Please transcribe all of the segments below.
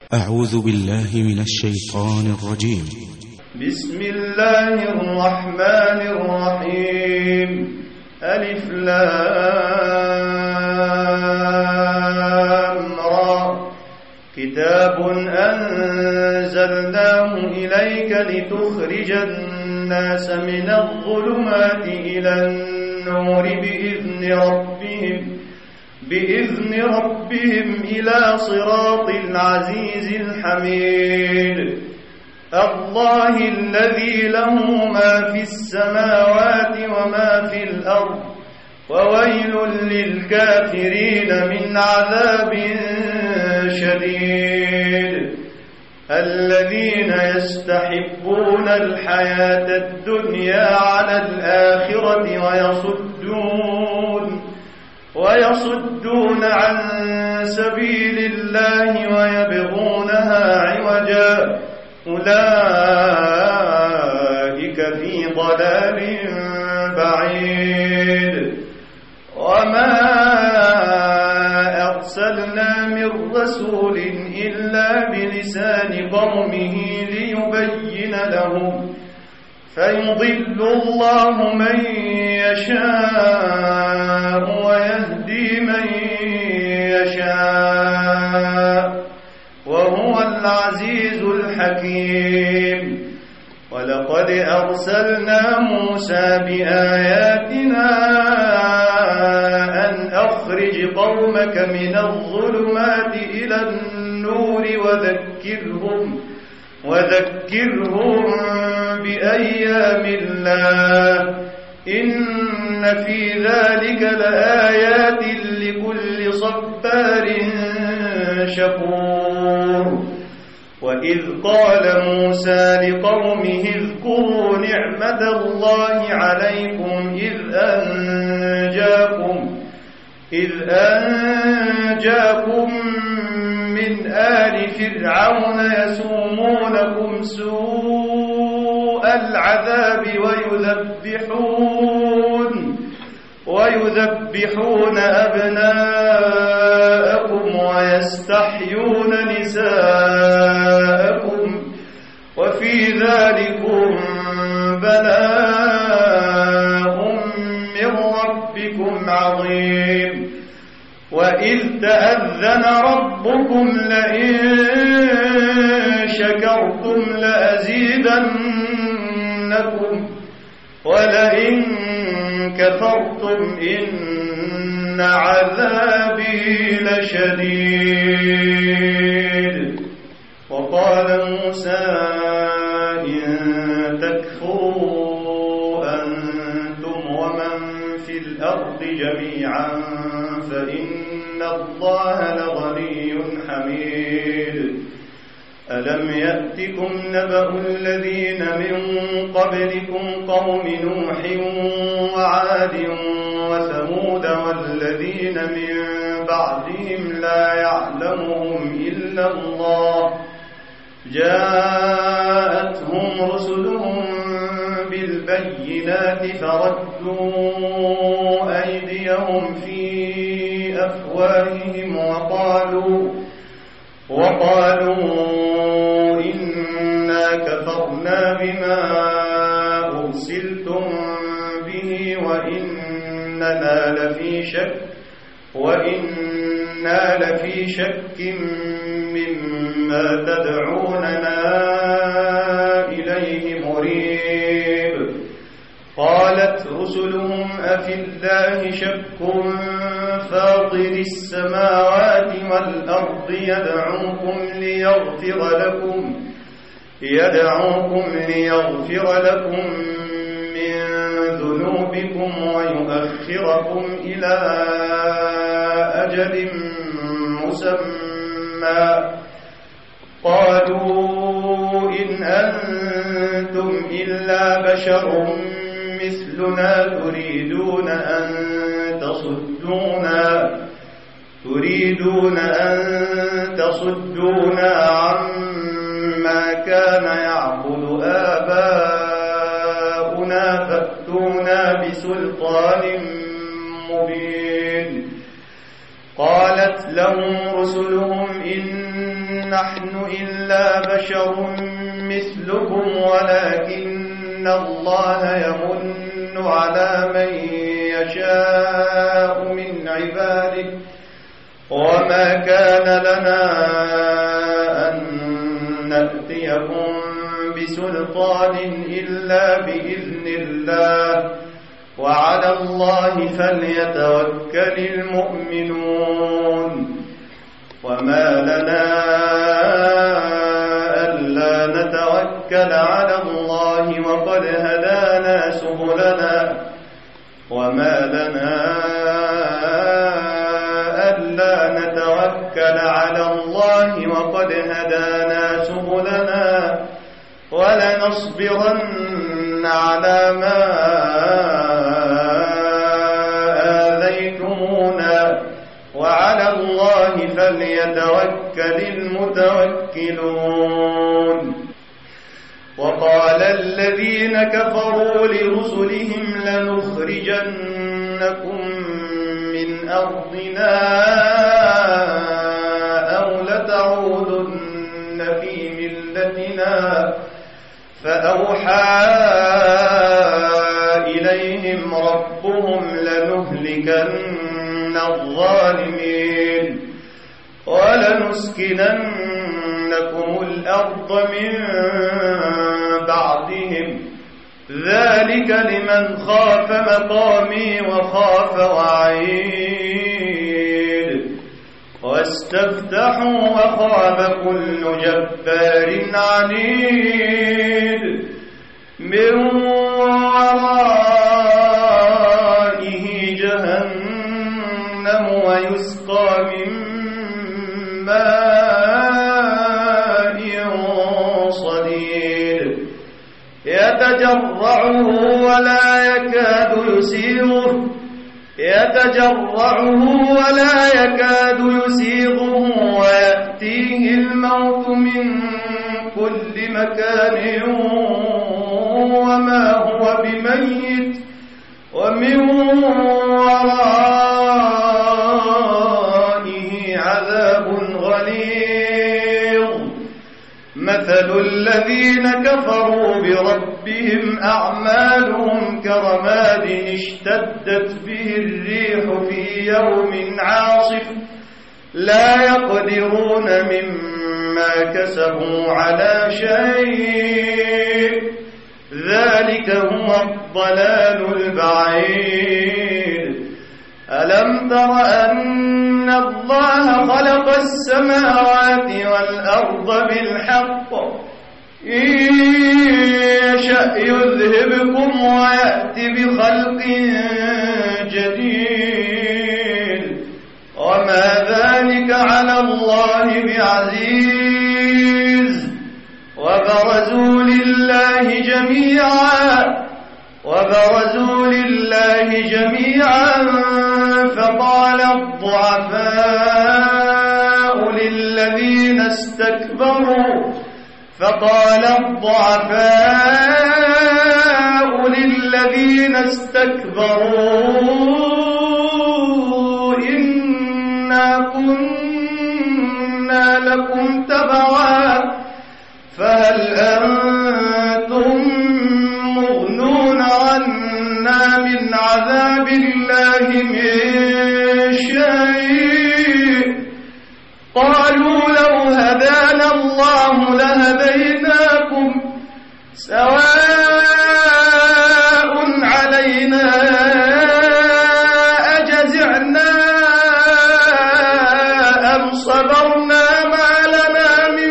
أعوذ بالله من الشيطان الرجيم. بسم الله الرحمن الرحيم. ألف لام را. كتاب أنزلناه إليك لتخرج الناس من الظلمات إلى النور بإذن ربهم إلى صراط العزيز الحميد. الله الذي له ما في السماوات وما في الأرض وويل للكافرين من عذاب شديد. الذين يستحبون الحياة الدنيا على الآخرة ويصدون عن سبيل الله ويبغونها عوجا أولئك في ضلال بعيد. وما أرسلنا من رسول إلا بلسان قومه ليبين لهم فيضل الله من يشاء ويهدي من يشاء وهو العزيز الحكيم. ولقد أرسلنا موسى بآياتنا أن أخرج قومك من الظلمات إلى النور وذكرهم بأيام الله إن في ذلك لآيات لكل صبار شكور. وإذ قال موسى لقومه اذكروا نعمة الله عليكم إذ أنجاكم من آل فرعون يسومونكم سوء العذاب ويذبحون أبناءكم ويستحيون نساءكم وفي ذلكم بلاء من ربكم عظيم. وإذ تأذن ربكم لئن شكرتم لأزيدنكم ولئن كفرتم إن عذابي لشديد. وقال موسى إن تكفروا أنتم ومن في الأرض جميعا فإن الله لغني حميد. ألم يأتكم نبأ الذين من قبلكم قوم نوح وعاد وثمود والذين من بعدهم لا يعلمهم إلا الله جاءتهم رسلهم بالبينات فردوا أيديهم في أفواههم وقالوا إنا كفرنا بما أرسلتم به وإنا لفي شك مما تدعوننا إليه مريب. قالت رسلهم أفي الله شك فاطر السماوات والأرض يدعوكم ليغفر لكم من ذنوبكم ويؤخركم إلى أجل مسمى. قالوا إن أنتم إلا بشر مثلنا تريدون أن تصدونا عما كان يعبد آباؤنا فأتونا بسلطان مبين. قالت لهم رسلهم إن نحن إلا بشر مثلكم ولكن الله يمن على من يشاء من عباده وما كان لنا أن نأتيكم بسلطان إلا بإذن الله وعلى الله فليتوكل المؤمنون وما لنا ألا نتوكل على الله وقد هدانا سبلنا وما لنا ألا نتوكل على الله وقد هدانا سبلنا ولنصبرن على ما آذيتمونا وعلى الله فليتوكل المتوكلون وقال الذين كفروا لرسلهم لنخرجنكم من أرضنا أو لتعودن في ملتنا فأوحى إليهم ربهم لنهلكن الظالمين ولنسكننكم الأرض من بعدهم ذلك لمن خاف مقامي وخاف وعيد واستفتحوا وخاب كل جبار عنيد من ورائه جهنم ويسقى من ماء صديد يتجرعه ولا يكاد يسيغه ويأتيه الموت من كل مكان وما هو بميت ومن ورائه عذاب غليظ مثل الذين كفروا بربهم أعمالهم كرماد اشتدت به الريح في يوم عاصف لا يقدرون مما كسبوا على شيء ذلك هو الضلال البعيد ألم تر أن الله خلق السماوات والأرض بالحق إن يشأ يذهبكم ويأتي بخلق جديد وما ذلك على الله بعزيز وبرزوا لله جميعا فقال الضعفاء للذين استكبروا إنا كنا لكم تبعا فهل أنتم مغنون عنا من عذاب الله من شيء قالوا لو هدانا الله لهديناكم سواء علينا أجزعنا أم صبرنا ما لنا من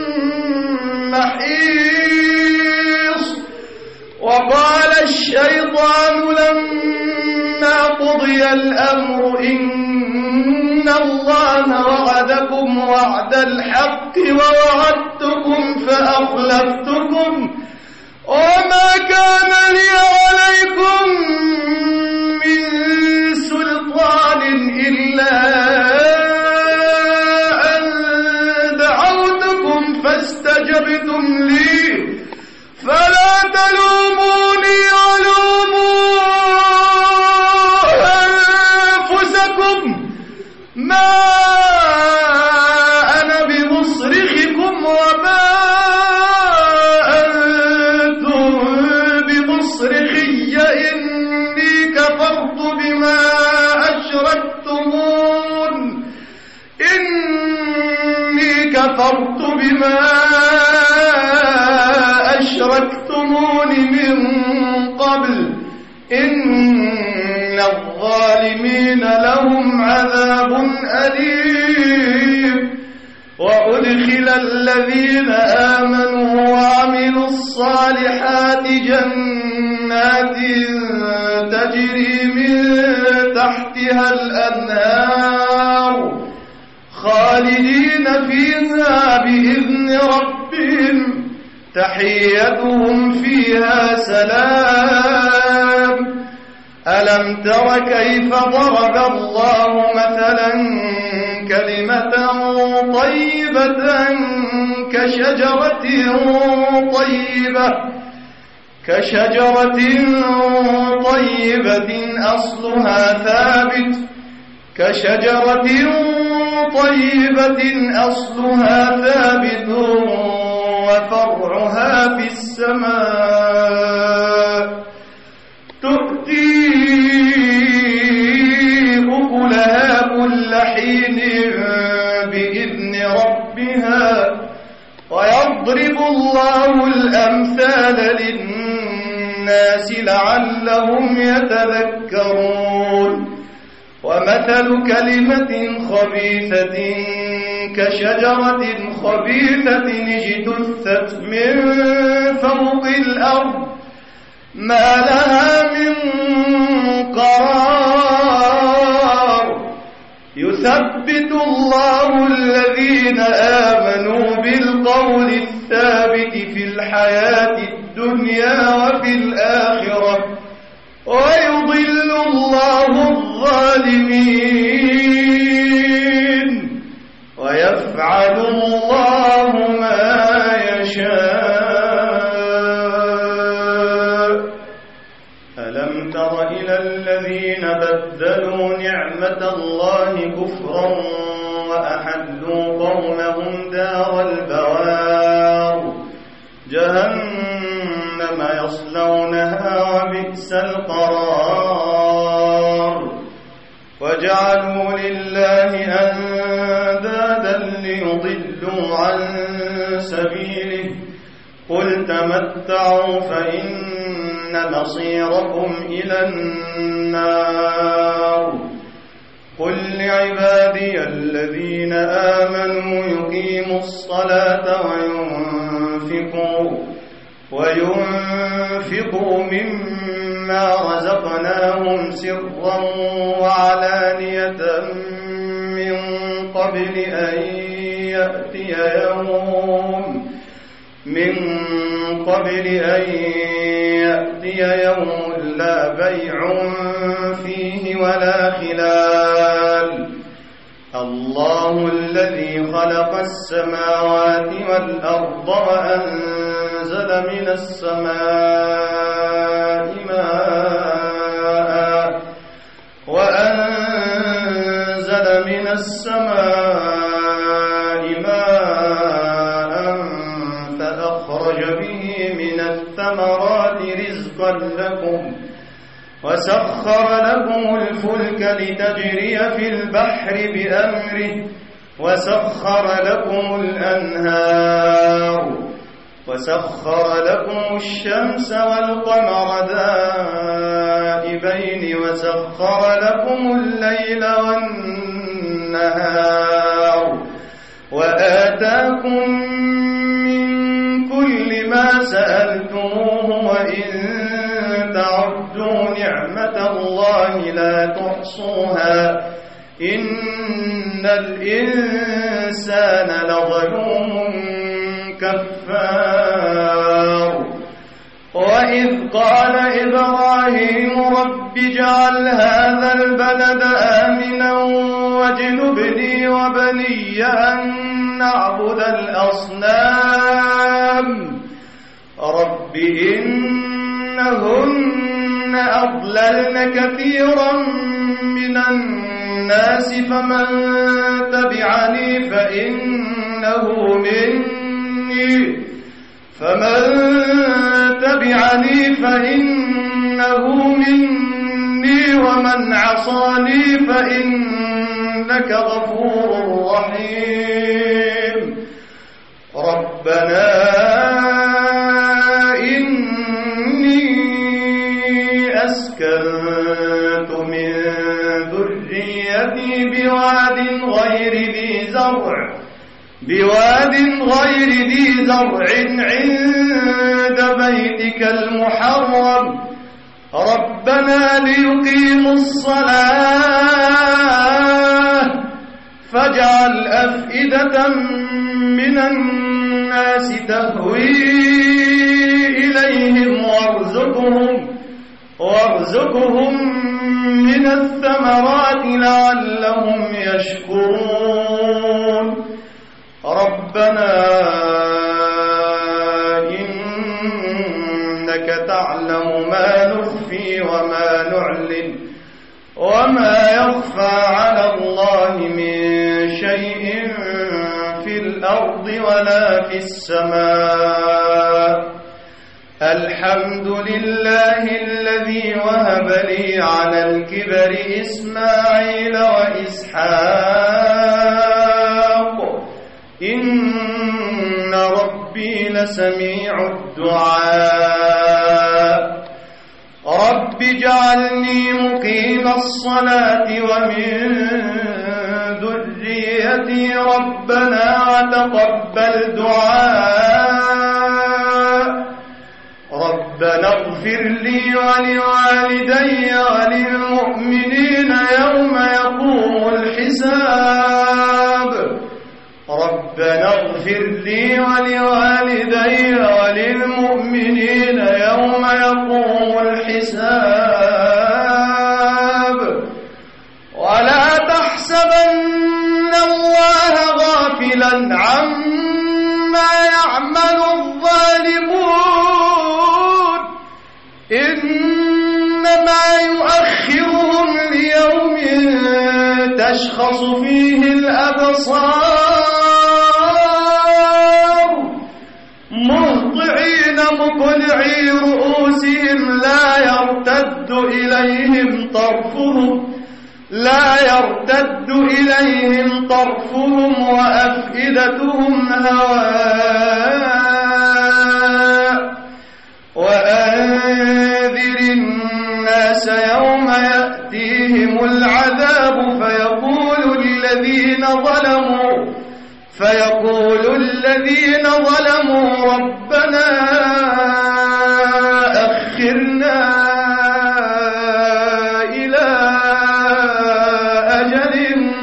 محيص وقال الشيطان لما قضي الأمر إن الله وعدكم وعد الحق ووعدتكم فأخلفتكم وما كان لي عليكم من سلطان إلا أن دعوتكم فاستجبتم لي فلا تلوموني ولوموا أنفسكم ما أنا بمصرخكم وما أنتم بمصرخي إني كفرت بما أشركتمون من قبل إن الظالمين لهم عذاب أليم. وأدخل الذين آمنوا وعملوا الصالحات جنات تجري من تحتها الأنهار خالدين فيها بإذن ربهم تحيتهم فيها سلام. ألم تر كيف ضرب الله مثلا كلمة طيبة كشجرة طيبة أصلها ثابت وفرعها في السماء تؤتي أكلها كل حين بإذن ربها ويضرب الله الأمثال للناس لعلهم يتذكرون. ومثل كلمة خبيثة كشجرة خبيثة اجتثت من فوق الأرض ما لها من قرار. يثبت الله الذين آمنوا بالقول الثابت في الحياة الدنيا وفي الآخرة ويضل الله الظالمين ويفعل الله ما يشاء. ألم تر إلى الذين بدلوا نعمة الله كفرا وأحلوا قومهم دار البوار جهنم يصلونها وبئس القرار. وجعلوا لله أندادا ليضلوا عن سبيله قل تمتعوا فإن مصيركم إلى النار. قل لعبادي الذين آمنوا يقيموا الصلاة وينفقوا مما رزقناهم سرا وعلانية من قبل أن يأتي يوم لا بيع فيه ولا خلال. الله الذي خلق السماوات والأرض وأنزل من السماء ماء فأخرج به من الثمرات رزقا لكم وسخر لكم الفلك لتجري في البحر بأمره وسخر لكم الأنهار وسخر لكم الشمس والقمر دائبين وسخر لكم الليل والنهار وآتاكم من كل ما سألتموه وإن تعدوا نعمة الله لا تحصوها إن الإنسان لظلوم كفار. وإذ قال إبراهيم رب اجعل هذا البلد آمنا واجنبني وبني أن نعبد الأصنام رب إنهن أضللن كثيرا من الناس فمن تبعني فإنه مني فمن تبعني فإنه مني ومن عصاني فإنك غفور رحيم ربنا إني أسكنت من ذريتي بواد غير ذي زرع عند بيتك المحرم ربنا ليقيموا الصلاة فاجعل أفئدة من الناس تهوي إليهم وارزقهم من الثمرات لعلهم يشكرون ربنا إنك تعلم ما نخفي وما نعلن وما يخفى على الله من شيء في الأرض ولا في السماء الحمد لله الذي وهب لي على الكبر إسماعيل وإسحاق إن ربي لسميع الدعاء رب اجعلني مقيم الصلاة ومن ذريتي ربنا وتقبل دعاء ربنا اغفر لي ولوالدي وللمؤمنين يوم يقوم الحساب ربنا اغفر لي ولوالدي وللمؤمنين يوم يقوم الحساب ولا تحسبن الله غافلا عما يعمل الظالمون إنما يؤخرهم ليوم تشخص فيه الأبصار مهطعين مقنعي رؤوسهم لا يرتد إليهم طرفهم وأفئدتهم هواء وأنذر الناس يوم يأتيهم العذاب فيقول الذين ظلموا ربنا أخرنا إلى أجل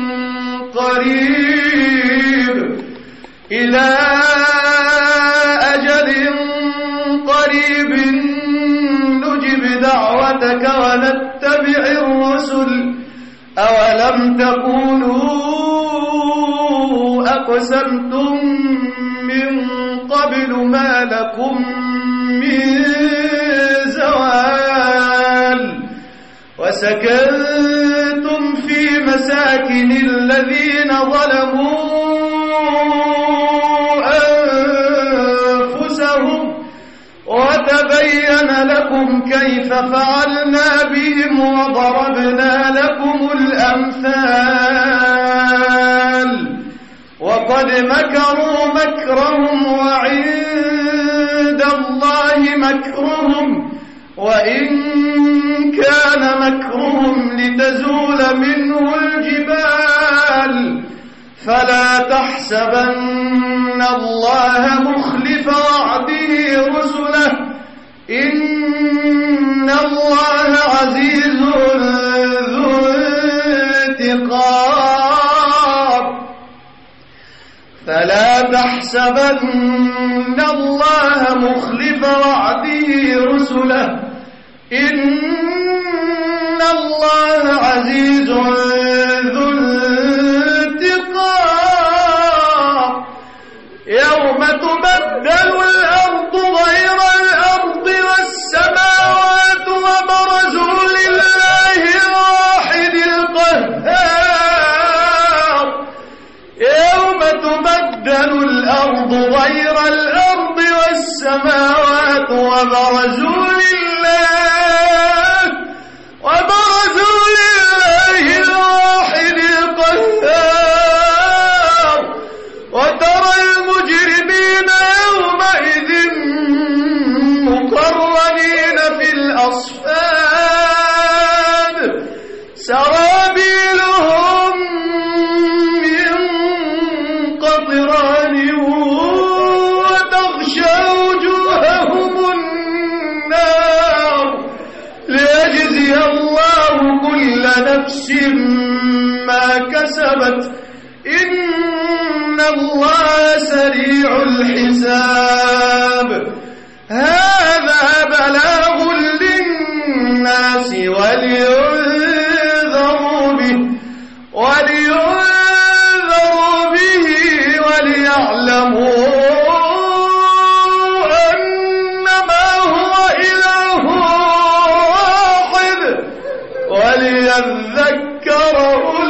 قريب نجب دعوتك ونتبع الرسل أولم تكونوا أقسمتم من قبل ما لكم من زوال وسكنتم في مساكن الذين ظلموا أنفسهم وتبين لكم كيف فعلنا بهم وضربنا لكم الأمثال وقد مكروا مكرهم وعند الله مكرهم وإن كان مكرهم لتزول منه الجبال فلا تحسبن الله مخلف وعده رسله إن الله عزيز ذو انتقام فلا تحسبن الله مخلف وعده رسله إن الله عزيز ذو انتقام يوم تبدل الأرض غير الأرض والسماوات وبرزوا لله الواحد القهار يوم تبدل الأرض غير الأرض والسماوات السماوات وبرزوا لله الواحد القهار وترى المجرمين يومئذ مقرنين في الأصفاد سرابيلهم من قطران وتغشى وجوههم النار ليجزي الله كل نفس ما كسبت إن الله سريع الحساب. هذا بلاغ للناس ولينذروا به وليعلموا أنما هو إله واحد وليذكر